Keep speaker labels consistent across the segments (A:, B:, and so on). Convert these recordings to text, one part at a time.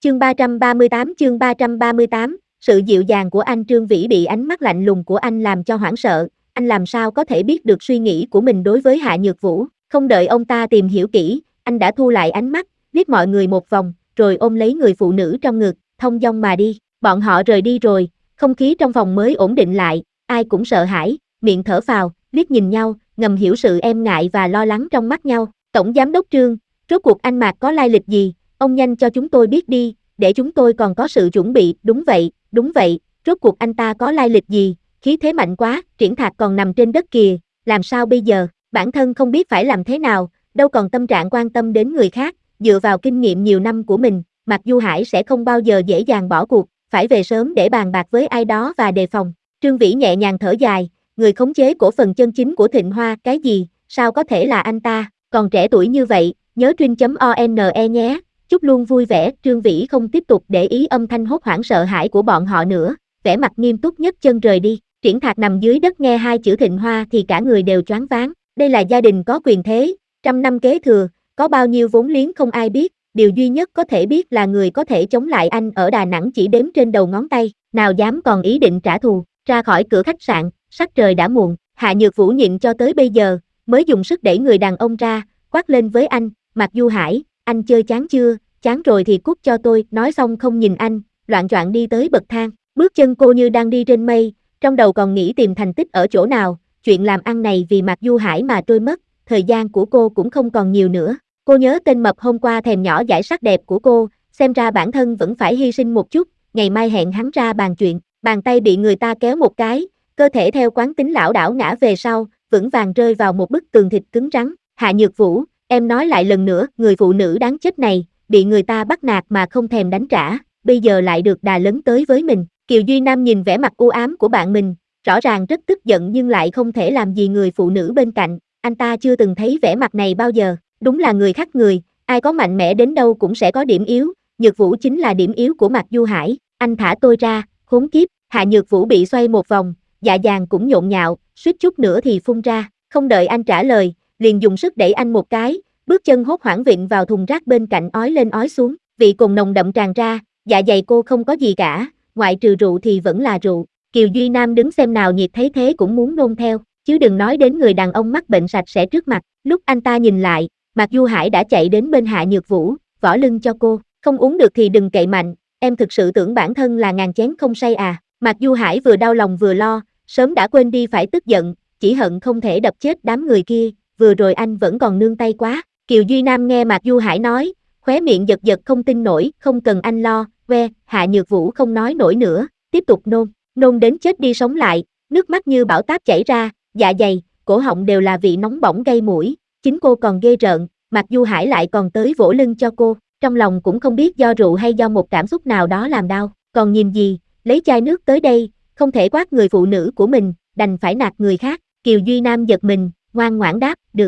A: Chương 338, sự dịu dàng của anh. Trương Vĩ bị ánh mắt lạnh lùng của anh làm cho hoảng sợ, anh làm sao có thể biết được suy nghĩ của mình đối với Hạ Nhược Vũ, không đợi ông ta tìm hiểu kỹ, anh đã thu lại ánh mắt, liếc mọi người một vòng, rồi ôm lấy người phụ nữ trong ngực, thông dong mà đi. Bọn họ rời đi rồi, không khí trong phòng mới ổn định lại, ai cũng sợ hãi, miệng thở phào, liếc nhìn nhau, ngầm hiểu sự e ngại và lo lắng trong mắt nhau. Tổng giám đốc Trương, rốt cuộc anh Mạc có lai lịch gì, ông nhanh cho chúng tôi biết đi, để chúng tôi còn có sự chuẩn bị. Đúng vậy, rốt cuộc anh ta có lai lịch gì, khí thế mạnh quá, Triển Thạc còn nằm trên đất kìa, làm sao bây giờ, bản thân không biết phải làm thế nào, đâu còn tâm trạng quan tâm đến người khác, dựa vào kinh nghiệm nhiều năm của mình, Mạc Du Hải sẽ không bao giờ dễ dàng bỏ cuộc, phải về sớm để bàn bạc với ai đó và đề phòng. Trương Vĩ nhẹ nhàng thở dài, người khống chế cổ phần chân chính của Thịnh Hoa, cái gì, sao có thể là anh ta, còn trẻ tuổi như vậy, nhớ Trin.one nhé. Chúc luôn vui vẻ. Trương Vĩ không tiếp tục để ý âm thanh hốt hoảng sợ hãi của bọn họ nữa, vẻ mặt nghiêm túc nhấc chân rời đi. Triển Thạc nằm dưới đất nghe hai chữ Thịnh Hoa thì cả người đều choáng váng. Đây là gia đình có quyền thế, trăm năm kế thừa, có bao nhiêu vốn liếng không ai biết, điều duy nhất có thể biết là người có thể chống lại anh ở Đà Nẵng chỉ đếm trên đầu ngón tay, nào dám còn ý định trả thù. Ra khỏi cửa khách sạn, sắc trời đã muộn, Hạ Nhược Vũ nhịn cho tới bây giờ, mới dùng sức đẩy người đàn ông ra, quát lên với anh, Mạc Du Hải, anh chơi chán chưa? Chán rồi thì cút cho tôi, nói xong không nhìn anh, loạng choạng đi tới bậc thang, bước chân cô như đang đi trên mây, trong đầu còn nghĩ tìm thành tích ở chỗ nào, chuyện làm ăn này vì Mạc Du Hải mà trôi mất, thời gian của cô cũng không còn nhiều nữa. Cô nhớ tên mập hôm qua thèm nhỏ dãi sắc đẹp của cô, xem ra bản thân vẫn phải hy sinh một chút, ngày mai hẹn hắn ra bàn chuyện, bàn tay bị người ta kéo một cái, cơ thể theo quán tính lảo đảo ngã về sau, vững vàng rơi vào một bức tường thịt cứng rắn. Hạ Nhược Vũ, em nói lại lần nữa, người phụ nữ đáng chết này, bị người ta bắt nạt mà không thèm đánh trả, bây giờ lại được đà lấn tới với mình. Kiều Duy Nam nhìn vẻ mặt u ám của bạn mình, rõ ràng rất tức giận nhưng lại không thể làm gì người phụ nữ bên cạnh, anh ta chưa từng thấy vẻ mặt này bao giờ, đúng là người khác người, ai có mạnh mẽ đến đâu cũng sẽ có điểm yếu, Nhược Vũ chính là điểm yếu của Mạc Du Hải, anh thả tôi ra, khốn kiếp. Hạ Nhược Vũ bị xoay một vòng, dạ dàng cũng nhộn nhạo, suýt chút nữa thì phun ra, không đợi anh trả lời, liền dùng sức đẩy anh một cái, bước chân hốt hoảng vịn vào thùng rác bên cạnh ói lên ói xuống, vị cồn nồng đậm tràn ra, dạ dày cô không có gì cả, ngoại trừ rượu thì vẫn là rượu. Kiều Duy Nam đứng xem nào nhiệt thấy thế cũng muốn nôn theo, chứ đừng nói đến người đàn ông mắc bệnh sạch sẽ trước mặt. Lúc anh ta nhìn lại, Mạc Du Hải đã chạy đến bên Hạ Nhược Vũ, võ lưng cho cô, không uống được thì đừng cậy mạnh, em thực sự tưởng bản thân là ngàn chén không say à. Mạc Du Hải vừa đau lòng vừa lo, sớm đã quên đi phải tức giận, chỉ hận không thể đập chết đám người kia, vừa rồi anh vẫn còn nương tay quá. Kiều Duy Nam nghe Mạc Du Hải nói, khóe miệng giật giật không tin nổi, không cần anh lo, Hạ Nhược Vũ không nói nổi nữa, tiếp tục nôn đến chết đi sống lại, nước mắt như bão táp chảy ra, dạ dày, cổ họng đều là vị nóng bỏng gây mũi, chính cô còn ghê rợn, Mạc Du Hải lại còn tới vỗ lưng cho cô, trong lòng cũng không biết do rượu hay do một cảm xúc nào đó làm đau, còn nhìn gì, lấy chai nước tới đây, không thể quát người phụ nữ của mình, đành phải nạt người khác. Kiều Duy Nam giật mình, ngoan ngoãn đáp, được.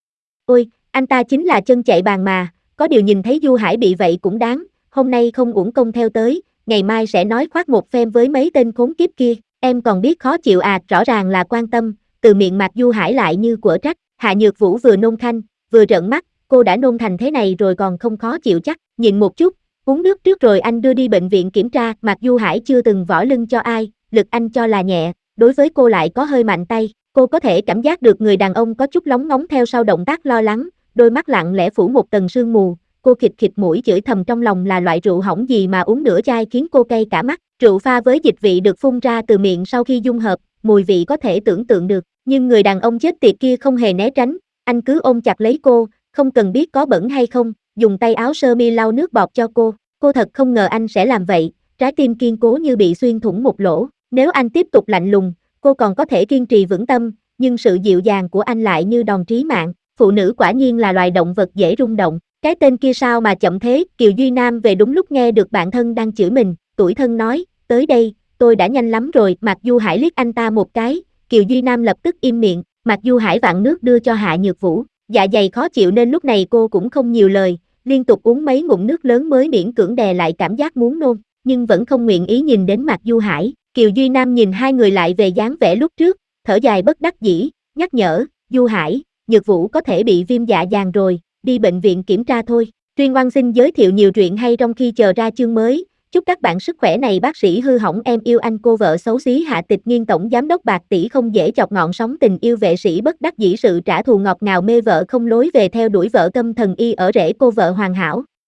A: Ôi, anh ta chính là chân chạy bàn mà, có điều nhìn thấy Du Hải bị vậy cũng đáng, hôm nay không uổng công theo tới, ngày mai sẽ nói khoác một phen với mấy tên khốn kiếp kia, em còn biết khó chịu à, rõ ràng là quan tâm, từ miệng Mạc Du Hải lại như quở trách. Hạ Nhược Vũ vừa nôn khanh, vừa trợn mắt, cô đã nôn thành thế này rồi còn không khó chịu chắc, nhịn một chút, uống nước trước rồi anh đưa đi bệnh viện kiểm tra. Mạc Du Hải chưa từng võ lưng cho ai, lực anh cho là nhẹ, đối với cô lại có hơi mạnh tay, cô có thể cảm giác được người đàn ông có chút lóng ngóng theo sau động tác lo lắng, đôi mắt lặng lẽ phủ một tầng sương mù, cô khịt khịt mũi chửi thầm trong lòng là loại rượu hỏng gì mà uống nửa chai khiến cô cay cả mắt, rượu pha với dịch vị được phun ra từ miệng sau khi dung hợp, mùi vị có thể tưởng tượng được, nhưng người đàn ông chết tiệt kia không hề né tránh, anh cứ ôm chặt lấy cô, không cần biết có bẩn hay không, dùng tay áo sơ mi lau nước bọt cho cô thật không ngờ anh sẽ làm vậy, trái tim kiên cố như bị xuyên thủng một lỗ, nếu anh tiếp tục lạnh lùng, cô còn có thể kiên trì vững tâm, nhưng sự dịu dàng của anh lại như đòn trí mạng, phụ nữ quả nhiên là loài động vật dễ rung động, cái tên kia sao mà chậm thế. Kiều Duy Nam về đúng lúc nghe được bạn thân đang chửi mình, tủi thân nói, tới đây, tôi đã nhanh lắm rồi. Mạc Du Hải liếc anh ta một cái, Kiều Duy Nam lập tức im miệng, Mạc Du Hải vặn nước đưa cho Hạ Nhược Vũ, dạ dày khó chịu nên lúc này cô cũng không nhiều lời, liên tục uống mấy ngụm nước lớn mới miễn cưỡng đè lại cảm giác muốn nôn, nhưng vẫn không nguyện ý nhìn đến Mạc Du Hải. Kiều Duy Nam nhìn hai người lại về dáng vẻ lúc trước, thở dài bất đắc dĩ, nhắc nhở, Du Hải, Nhược Vũ có thể bị viêm dạ dày rồi, đi bệnh viện kiểm tra thôi. Tuyên Oan xin giới thiệu nhiều truyện hay trong khi chờ ra chương mới. Chúc các bạn sức khỏe này bác sĩ hư hỏng em yêu anh cô vợ xấu xí Hạ Tịch Nghiên tổng giám đốc bạc tỷ không dễ chọc ngọn sóng tình yêu vệ sĩ bất đắc dĩ sự trả thù ngọt ngào mê vợ không lối về theo đuổi vợ câm thần y ở rễ cô vợ hoàn hảo.